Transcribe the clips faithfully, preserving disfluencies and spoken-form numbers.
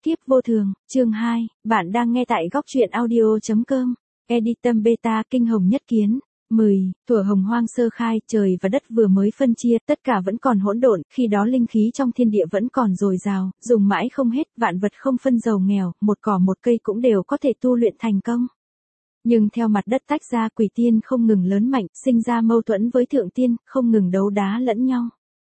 Kiếp vô thường, chương hai, bạn đang nghe tại góc truyện audio chấm com. Editum beta kinh hồng nhất kiến. mười. Thuở hồng hoang sơ khai, trời và đất vừa mới phân chia, tất cả vẫn còn hỗn độn, khi đó linh khí trong thiên địa vẫn còn dồi dào, dùng mãi không hết, vạn vật không phân giàu nghèo, một cỏ một cây cũng đều có thể tu luyện thành công. Nhưng theo mặt đất tách ra, quỷ tiên không ngừng lớn mạnh, sinh ra mâu thuẫn với thượng tiên, không ngừng đấu đá lẫn nhau.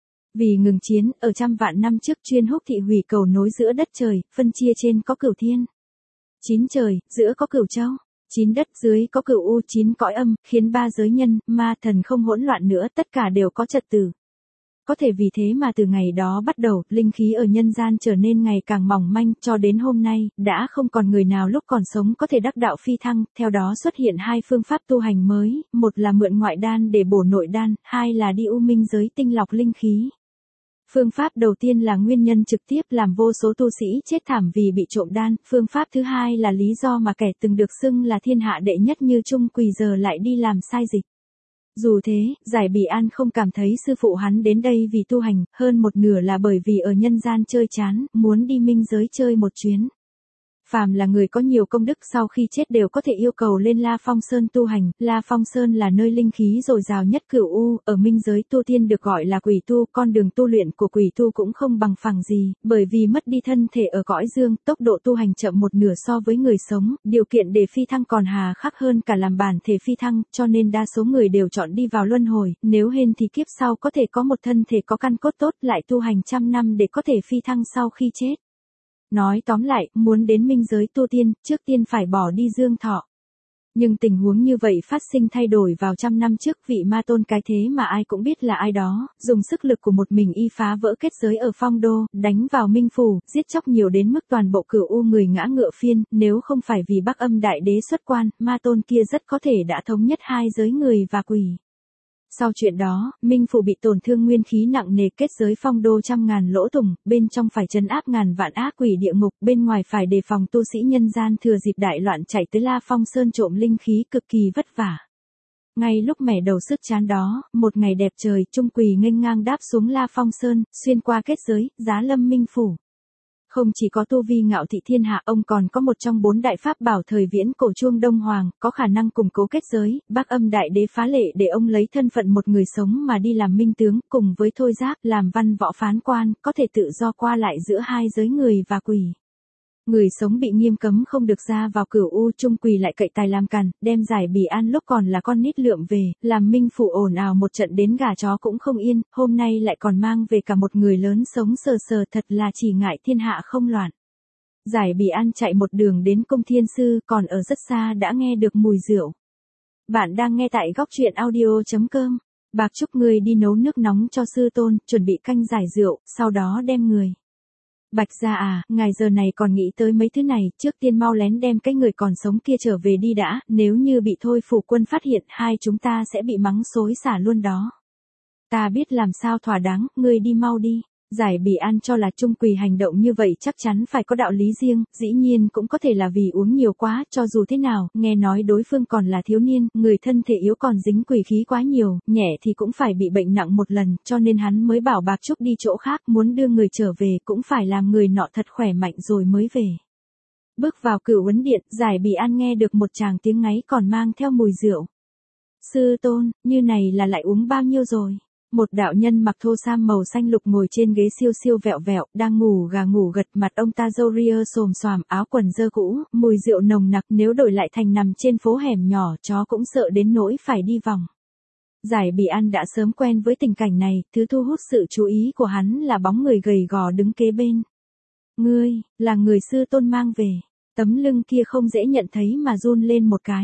Vì ngừng chiến, ở trăm vạn năm trước chuyên húc thị hủy cầu nối giữa đất trời, phân chia trên có cửu thiên. Chín trời, giữa có cửu châu. Chín đất, dưới có cửu u, chín cõi âm, khiến ba giới nhân, ma thần không hỗn loạn nữa, tất cả đều có trật tự. Có thể vì thế mà từ ngày đó bắt đầu, linh khí ở nhân gian trở nên ngày càng mỏng manh, cho đến hôm nay, đã không còn người nào lúc còn sống có thể đắc đạo phi thăng, theo đó xuất hiện hai phương pháp tu hành mới, một là mượn ngoại đan để bổ nội đan, hai là đi u minh giới tinh lọc linh khí. Phương pháp đầu tiên là nguyên nhân trực tiếp làm vô số tu sĩ chết thảm vì bị trộm đan, phương pháp thứ hai là lý do mà kẻ từng được xưng là thiên hạ đệ nhất như Trung Quỳ giờ lại đi làm sai dịch. Dù thế, Giải Bỉ An không cảm thấy sư phụ hắn đến đây vì tu hành, hơn một nửa là bởi vì ở nhân gian chơi chán, muốn đi minh giới chơi một chuyến. Phàm là người có nhiều công đức sau khi chết đều có thể yêu cầu lên La Phong Sơn tu hành, La Phong Sơn là nơi linh khí dồi dào nhất cửu u, ở minh giới tu tiên được gọi là quỷ tu, con đường tu luyện của quỷ tu cũng không bằng phẳng gì, bởi vì mất đi thân thể ở cõi dương, tốc độ tu hành chậm một nửa so với người sống, điều kiện để phi thăng còn hà khắc hơn cả làm bản thể phi thăng, cho nên đa số người đều chọn đi vào luân hồi, nếu hên thì kiếp sau có thể có một thân thể có căn cốt tốt lại tu hành trăm năm để có thể phi thăng sau khi chết. Nói tóm lại, muốn đến minh giới tu tiên, trước tiên phải bỏ đi dương thọ. Nhưng tình huống như vậy phát sinh thay đổi vào trăm năm trước, vị ma tôn cái thế mà ai cũng biết là ai đó, dùng sức lực của một mình y phá vỡ kết giới ở phong đô, đánh vào minh phủ, giết chóc nhiều đến mức toàn bộ cửu u người ngã ngựa phiên, nếu không phải vì Bắc Âm Đại Đế xuất quan, ma tôn kia rất có thể đã thống nhất hai giới người và quỷ. Sau chuyện đó, minh phủ bị tổn thương nguyên khí nặng nề, kết giới phong đô trăm ngàn lỗ thủng, bên trong phải trấn áp ngàn vạn ác quỷ địa ngục, bên ngoài phải đề phòng tu sĩ nhân gian thừa dịp đại loạn chạy tới La Phong Sơn trộm linh khí, cực kỳ vất vả. Ngay lúc mẻ đầu sức chán đó, một ngày đẹp trời, Trung Quỳ nghênh ngang đáp xuống La Phong Sơn, xuyên qua kết giới, giá lâm minh phủ. Không chỉ có tu vi ngạo thị thiên hạ, ông còn có một trong bốn đại pháp bảo thời viễn cổ chuông Đông Hoàng, có khả năng củng cố kết giới, Bắc Âm Đại Đế phá lệ để ông lấy thân phận một người sống mà đi làm minh tướng, cùng với thôi giác, làm văn võ phán quan, có thể tự do qua lại giữa hai giới người và quỷ. Người sống bị nghiêm cấm không được ra vào cửu u, Trung Quỳ lại cậy tài làm càn, đem Giải Bỉ An lúc còn là con nít lượm về, làm minh phủ ồn ào một trận đến gà chó cũng không yên, hôm nay lại còn mang về cả một người lớn sống sờ sờ, thật là chỉ ngại thiên hạ không loạn. Giải Bỉ An chạy một đường đến cung thiên sư, còn ở rất xa đã nghe được mùi rượu. Bạn đang nghe tại góc truyện audio chấm com. Bạc chúc người đi nấu nước nóng cho sư tôn, chuẩn bị canh giải rượu, sau đó đem người. Bạch gia à, ngài giờ này còn nghĩ tới mấy thứ này, trước tiên mau lén đem cái người còn sống kia trở về đi đã, nếu như bị Thôi Phủ Quân phát hiện, hai chúng ta sẽ bị mắng xối xả luôn đó. Ta biết làm sao thỏa đáng, ngươi đi mau đi. Giải Bỉ An cho là Trung Quỳ hành động như vậy chắc chắn phải có đạo lý riêng, dĩ nhiên cũng có thể là vì uống nhiều quá, cho dù thế nào, nghe nói đối phương còn là thiếu niên, người thân thể yếu còn dính quỷ khí quá nhiều, nhẹ thì cũng phải bị bệnh nặng một lần, cho nên hắn mới bảo Bạc Trúc đi chỗ khác, muốn đưa người trở về cũng phải làm người nọ thật khỏe mạnh rồi mới về. Bước vào Cửu Uấn Điện, Giải Bỉ An nghe được một tràng tiếng ngáy còn mang theo mùi rượu. Sư tôn, như này là lại uống bao nhiêu rồi? Một đạo nhân mặc thô sam màu xanh lục ngồi trên ghế siêu siêu vẹo vẹo, đang ngủ gà ngủ gật, mặt ông ta râu ria xồm xoàm, áo quần dơ cũ, mùi rượu nồng nặc, nếu đổi lại thành nằm trên phố hẻm nhỏ, chó cũng sợ đến nỗi phải đi vòng. Giải Bỉ An đã sớm quen với tình cảnh này, thứ thu hút sự chú ý của hắn là bóng người gầy gò đứng kế bên. Ngươi, là người sư tôn mang về. Tấm lưng kia không dễ nhận thấy mà run lên một cái.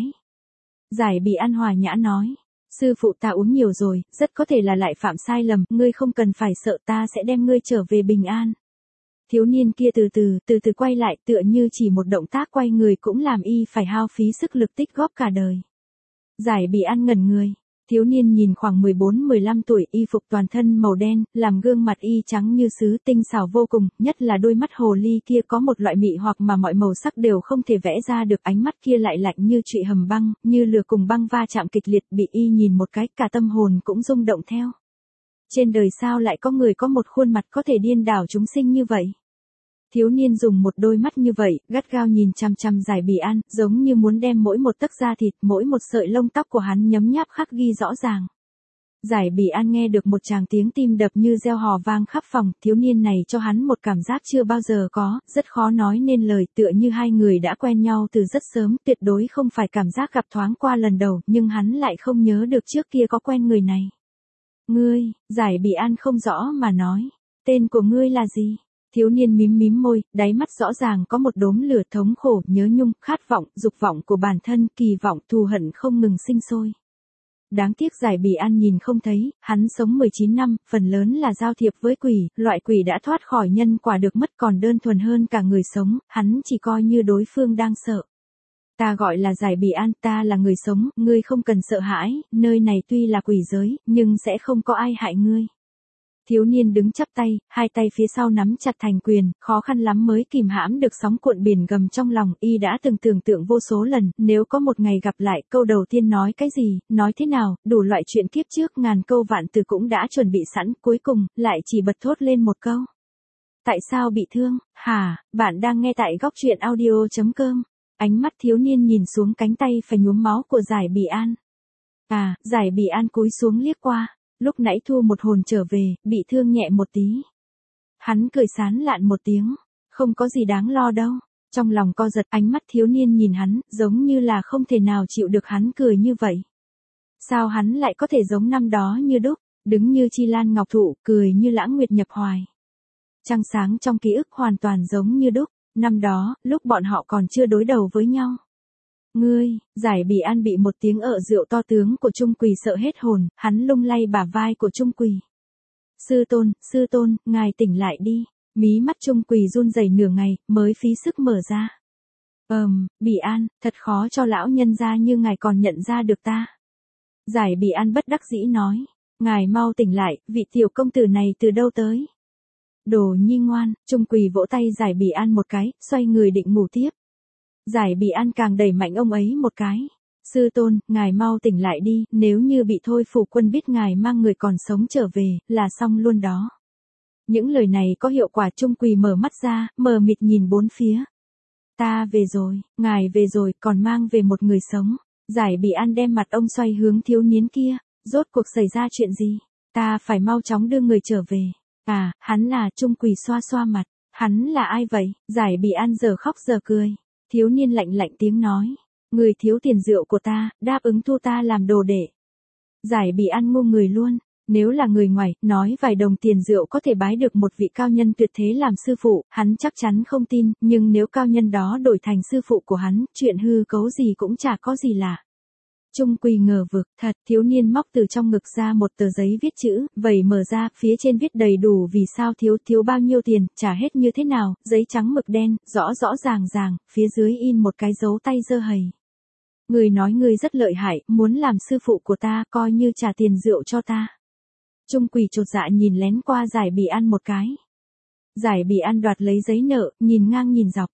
Giải Bỉ An hòa nhã nói. Sư phụ ta uống nhiều rồi, rất có thể là lại phạm sai lầm, ngươi không cần phải sợ, ta sẽ đem ngươi trở về bình an. Thiếu niên kia từ từ, từ từ quay lại, tựa như chỉ một động tác quay người cũng làm y phải hao phí sức lực tích góp cả đời. Giải Bỉ An ngẩn người. Thiếu niên nhìn khoảng mười bốn mười lăm tuổi, y phục toàn thân màu đen, làm gương mặt y trắng như sứ, tinh xảo vô cùng, nhất là đôi mắt hồ ly kia có một loại mị hoặc mà mọi màu sắc đều không thể vẽ ra được, ánh mắt kia lại lạnh như trụy hầm băng, như lửa cùng băng va chạm kịch liệt, bị y nhìn một cái, cả tâm hồn cũng rung động theo. Trên đời sao lại có người có một khuôn mặt có thể điên đảo chúng sinh như vậy? Thiếu niên dùng một đôi mắt như vậy, gắt gao nhìn chằm chằm Giải Bỉ An, giống như muốn đem mỗi một tấc da thịt, mỗi một sợi lông tóc của hắn nhấm nháp khắc ghi rõ ràng. Giải Bỉ An nghe được một tràng tiếng tim đập như reo hò vang khắp phòng, thiếu niên này cho hắn một cảm giác chưa bao giờ có, rất khó nói nên lời, tựa như hai người đã quen nhau từ rất sớm, tuyệt đối không phải cảm giác gặp thoáng qua lần đầu, nhưng hắn lại không nhớ được trước kia có quen người này. Ngươi, Giải Bỉ An không rõ mà nói, tên của ngươi là gì? Thiếu niên mím mím môi, đáy mắt rõ ràng có một đốm lửa thống khổ, nhớ nhung, khát vọng, dục vọng của bản thân, kỳ vọng, thù hận không ngừng sinh sôi. Đáng tiếc Giải Bỉ An nhìn không thấy, hắn sống mười chín năm, phần lớn là giao thiệp với quỷ, loại quỷ đã thoát khỏi nhân quả được mất còn đơn thuần hơn cả người sống, hắn chỉ coi như đối phương đang sợ. Ta gọi là Giải Bỉ An, ta là người sống, ngươi không cần sợ hãi, nơi này tuy là quỷ giới, nhưng sẽ không có ai hại ngươi. Thiếu niên đứng chắp tay, hai tay phía sau nắm chặt thành quyền, khó khăn lắm mới kìm hãm được sóng cuộn biển gầm trong lòng, y đã từng tưởng tượng vô số lần, nếu có một ngày gặp lại, câu đầu tiên nói cái gì, nói thế nào, đủ loại chuyện kiếp trước ngàn câu vạn từ cũng đã chuẩn bị sẵn, cuối cùng, lại chỉ bật thốt lên một câu. Tại sao bị thương, hả, bạn đang nghe tại góc truyện audio chấm com. Ánh mắt thiếu niên nhìn xuống cánh tay phải nhuốm máu của Giải Bỉ An. À, Giải Bỉ An cúi xuống liếc qua. Lúc nãy thu một hồn trở về, bị thương nhẹ một tí. Hắn cười sán lạn một tiếng, không có gì đáng lo đâu. Trong lòng co giật, ánh mắt thiếu niên nhìn hắn, giống như là không thể nào chịu được hắn cười như vậy. Sao hắn lại có thể giống năm đó như đúc, đứng như chi lan ngọc thụ, cười như lãng nguyệt nhập hoài. Trăng sáng trong ký ức hoàn toàn giống như đúc, năm đó, lúc bọn họ còn chưa đối đầu với nhau. Ngươi, Giải Bỉ An bị một tiếng ợ rượu to tướng của Trung Quỳ sợ hết hồn, hắn lung lay bả vai của Trung Quỳ. Sư tôn, sư tôn, ngài tỉnh lại đi. Mí mắt Trung Quỳ run rẩy nửa ngày, mới phí sức mở ra. Ờm, Bỉ An, thật khó cho lão nhân gia như ngài còn nhận ra được ta. Giải Bỉ An bất đắc dĩ nói, ngài mau tỉnh lại, vị tiểu công tử này từ đâu tới? Đồ nhi ngoan, Trung Quỳ vỗ tay Giải Bỉ An một cái, xoay người định ngủ tiếp. Giải Bỉ An càng đẩy mạnh ông ấy một cái. Sư tôn, ngài mau tỉnh lại đi, nếu như bị Thôi Phủ Quân biết ngài mang người còn sống trở về, là xong luôn đó. Những lời này có hiệu quả. Trung Quỳ mở mắt ra, mờ mịt nhìn bốn phía. Ta về rồi, ngài về rồi, còn mang về một người sống. Giải Bỉ An đem mặt ông xoay hướng thiếu niên kia. Rốt cuộc xảy ra chuyện gì? Ta phải mau chóng đưa người trở về. À, hắn là. Trung Quỳ xoa xoa mặt. Hắn là ai vậy? Giải Bỉ An giờ khóc giờ cười. Thiếu niên lạnh lạnh tiếng nói, người thiếu tiền rượu của ta, đáp ứng thu ta làm đồ đệ. Giải Bỉ An ngu người luôn, nếu là người ngoài, nói vài đồng tiền rượu có thể bái được một vị cao nhân tuyệt thế làm sư phụ, hắn chắc chắn không tin, nhưng nếu cao nhân đó đổi thành sư phụ của hắn, chuyện hư cấu gì cũng chả có gì lạ. Trung Quỳ ngờ vực, thật, thiếu niên móc từ trong ngực ra một tờ giấy viết chữ, vẩy mở ra, phía trên viết đầy đủ vì sao thiếu, thiếu bao nhiêu tiền, trả hết như thế nào, giấy trắng mực đen, rõ rõ ràng ràng, phía dưới in một cái dấu tay dơ hầy. Người nói người rất lợi hại, muốn làm sư phụ của ta, coi như trả tiền rượu cho ta. Trung Quỳ chột dạ nhìn lén qua Giải Bỉ An một cái. Giải Bỉ An đoạt lấy giấy nợ, nhìn ngang nhìn dọc.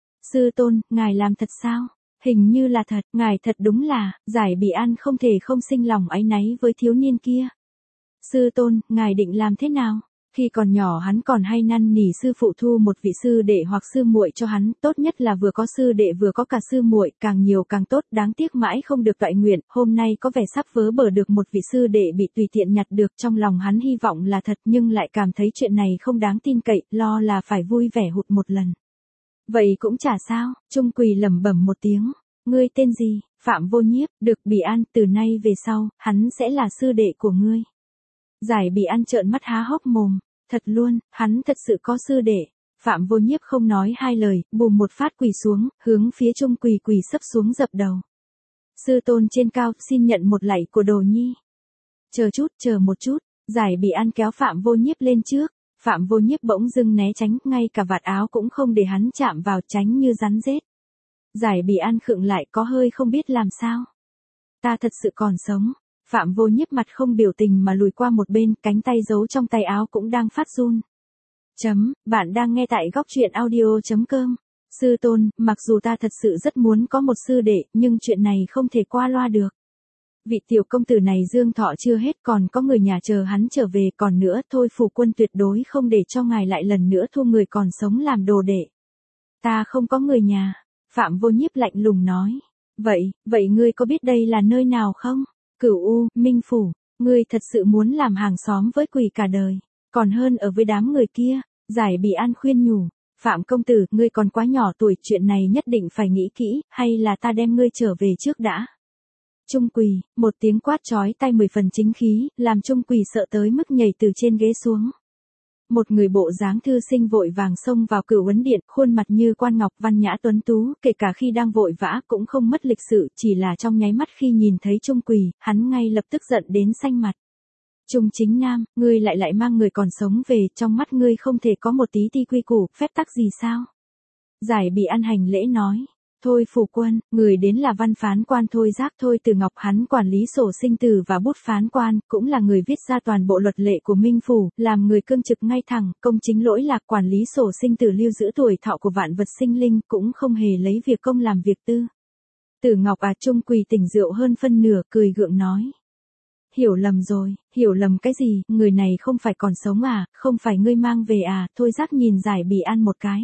Sư tôn, ngài làm thật sao? Hình như là thật, ngài thật đúng là. Giải Bỉ An không thể không sinh lòng áy náy với thiếu niên kia. Sư tôn, ngài định làm thế nào? Khi còn nhỏ hắn còn hay năn nỉ sư phụ thu một vị sư đệ hoặc sư muội cho hắn, tốt nhất là vừa có sư đệ vừa có cả sư muội, càng nhiều càng tốt, đáng tiếc mãi không được toại nguyện, hôm nay có vẻ sắp vớ bờ được một vị sư đệ bị tùy tiện nhặt được, trong lòng hắn hy vọng là thật nhưng lại cảm thấy chuyện này không đáng tin cậy, lo là phải vui vẻ hụt một lần. Vậy cũng chả sao, Trung Quỳ lẩm bẩm một tiếng, ngươi tên gì? Phạm Vô Nhiếp, được. Bỉ An, từ nay về sau, hắn sẽ là sư đệ của ngươi. Giải Bỉ An trợn mắt há hốc mồm, thật luôn, hắn thật sự có sư đệ. Phạm Vô Nhiếp không nói hai lời, bùm một phát quỳ xuống, hướng phía Trung Quỳ quỳ sấp xuống dập đầu. Sư tôn trên cao, xin nhận một lạy của đồ nhi. Chờ chút, chờ một chút, Giải Bỉ An kéo Phạm Vô Nhiếp lên trước. Phạm Vô Nhiếp bỗng dưng né tránh, ngay cả vạt áo cũng không để hắn chạm vào, tránh như rắn rết. Giải Bỉ An khựng lại, có hơi không biết làm sao. Ta thật sự còn sống. Phạm Vô Nhiếp mặt không biểu tình mà lùi qua một bên, cánh tay giấu trong tay áo cũng đang phát run. Chấm, bạn đang nghe tại góc truyện audio chấm com. Sư tôn, mặc dù ta thật sự rất muốn có một sư đệ, nhưng chuyện này không thể qua loa được. Vị tiểu công tử này dương thọ chưa hết, còn có người nhà chờ hắn trở về, còn nữa thôi phủ quân tuyệt đối không để cho ngài lại lần nữa thu người còn sống làm đồ đệ. Ta không có người nhà, Phạm Vô Nhiếp lạnh lùng nói. Vậy, vậy ngươi có biết đây là nơi nào không? Cửu U, Minh Phủ, ngươi thật sự muốn làm hàng xóm với quỷ cả đời, còn hơn ở với đám người kia. Giải Bỉ An khuyên nhủ, Phạm công tử, ngươi còn quá nhỏ tuổi, chuyện này nhất định phải nghĩ kỹ, hay là ta đem ngươi trở về trước đã. Trung Quỳ, một tiếng quát chói tai mười phần chính khí, làm Trung Quỳ sợ tới mức nhảy từ trên ghế xuống. Một người bộ dáng thư sinh vội vàng xông vào Cửu Uấn Điện, khuôn mặt như quan ngọc văn nhã tuấn tú, kể cả khi đang vội vã cũng không mất lịch sự, chỉ là trong nháy mắt khi nhìn thấy Trung Quỳ, hắn ngay lập tức giận đến xanh mặt. Trung Chính Nam, ngươi lại lại mang người còn sống về, trong mắt ngươi không thể có một tí ti quy củ, phép tắc gì sao? Giải Bỉ An hành lễ nói. Thôi phủ quân, người đến là văn phán quan Thôi Giác Thôi Từ Ngọc, hắn quản lý sổ sinh tử và bút phán quan, cũng là người viết ra toàn bộ luật lệ của Minh Phủ, làm người cương trực ngay thẳng, công chính lỗi lạc, quản lý sổ sinh tử lưu giữ tuổi thọ của vạn vật sinh linh, cũng không hề lấy việc công làm việc tư. Từ Ngọc à, Trung Quỳ tỉnh rượu hơn phân nửa, cười gượng nói. Hiểu lầm rồi, hiểu lầm cái gì, người này không phải còn sống à, không phải ngươi mang về à? Thôi Giác nhìn Giải Bỉ An một cái.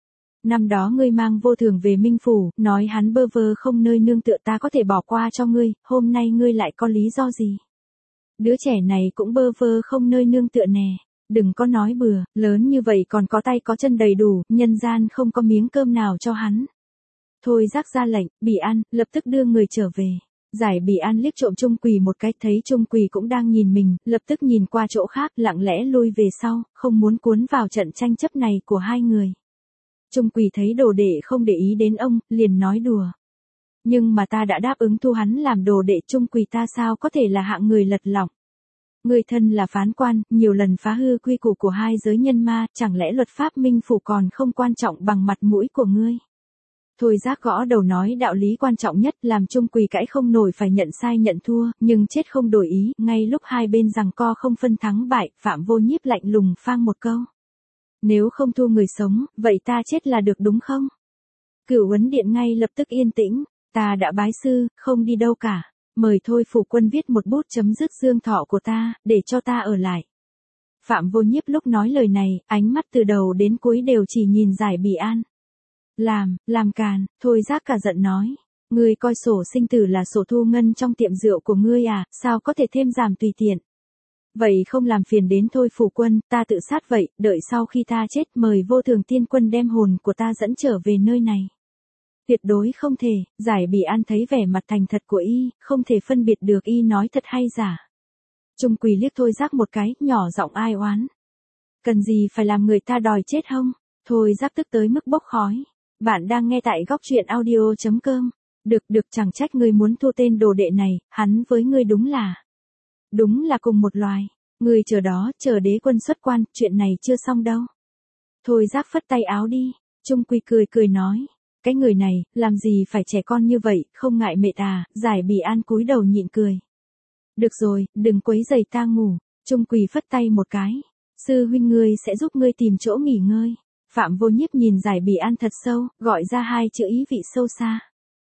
Năm đó ngươi mang Vô Thường về Minh Phủ, nói hắn bơ vơ không nơi nương tựa, ta có thể bỏ qua cho ngươi, hôm nay ngươi lại có lý do gì? Đứa trẻ này cũng bơ vơ không nơi nương tựa nè, đừng có nói bừa, lớn như vậy còn có tay có chân đầy đủ, nhân gian không có miếng cơm nào cho hắn. Thôi Giác ra lệnh, Bỉ An, lập tức đưa người trở về. Giải Bỉ An liếc trộm Trung Quỳ một cái, thấy Trung Quỳ cũng đang nhìn mình, lập tức nhìn qua chỗ khác, lặng lẽ lui về sau, không muốn cuốn vào trận tranh chấp này của hai người. Trung Quỳ thấy đồ đệ không để ý đến ông, liền nói đùa. Nhưng mà ta đã đáp ứng thu hắn làm đồ đệ, Trung Quỳ ta sao có thể là hạng người lật lọng. Người thân là phán quan, nhiều lần phá hư quy củ của hai giới nhân ma, chẳng lẽ luật pháp Minh Phủ còn không quan trọng bằng mặt mũi của ngươi? Thôi Giác gõ đầu nói đạo lý quan trọng nhất, làm Trung Quỳ cãi không nổi phải nhận sai nhận thua, nhưng chết không đổi ý, ngay lúc hai bên giằng co không phân thắng bại, Phạm Vô Nhiếp lạnh lùng phang một câu. Nếu không thu người sống, vậy ta chết là được đúng không? Cửu Uấn Điện ngay lập tức yên tĩnh, ta đã bái sư, không đi đâu cả, mời Thôi phủ quân viết một bút chấm dứt dương thọ của ta, để cho ta ở lại. Phạm Vô Nhiếp lúc nói lời này, ánh mắt từ đầu đến cuối đều chỉ nhìn Giải Bỉ An. Làm, làm càn, Thôi Giác cả giận nói. Ngươi coi sổ sinh tử là sổ thu ngân trong tiệm rượu của ngươi à, sao có thể thêm giảm tùy tiện. Vậy không làm phiền đến Thôi phủ quân, ta tự sát vậy, đợi sau khi ta chết mời Vô Thường tiên quân đem hồn của ta dẫn trở về nơi này. Tuyệt đối không thể, Giải Bỉ An thấy vẻ mặt thành thật của y, không thể phân biệt được y nói thật hay giả. Trung Quỳ liếc Thôi Giác một cái, nhỏ giọng ai oán. Cần gì phải làm người ta đòi chết không? Thôi Giác tức tới mức bốc khói. Bạn đang nghe tại góc truyện audio chấm com. Được được, chẳng trách ngươi muốn thu tên đồ đệ này, hắn với ngươi đúng là. Đúng là cùng một loài. Ngươi chờ đó, chờ đế quân xuất quan, chuyện này chưa xong đâu. Thôi Giác phất tay áo đi. Trung Quỳ cười cười nói. Cái người này, làm gì phải trẻ con như vậy, không ngại mệt à? Giải Bỉ An cúi đầu nhịn cười. Được rồi, đừng quấy rầy ta ngủ. Trung Quỳ phất tay một cái. Sư huynh ngươi sẽ giúp ngươi tìm chỗ nghỉ ngơi. Phạm Vô Nhiếp nhìn Giải Bỉ An thật sâu, gọi ra hai chữ ý vị sâu xa.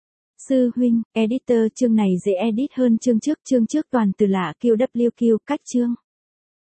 Sư huynh, editor, chương này dễ edit hơn chương trước, chương trước toàn từ lạ Q W Q, cách chương.